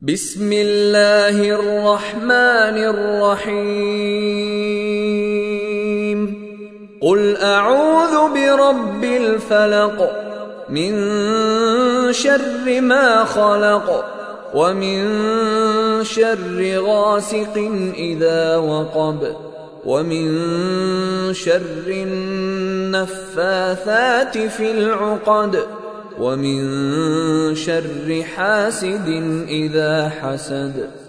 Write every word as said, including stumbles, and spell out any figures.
बिस्मिल्लाहिर रहमानिर रहीम। कुल अऊज़ु बिरब्बिल फलक मिन शर्रि मा खलक व मिन शर्रि गासिकिन इज़ा वक़ब व मिन शर्रि नफ़्फ़ाथाति फ़िल उक़द व मिन शर्रि हासिदिन इज़ा हसद।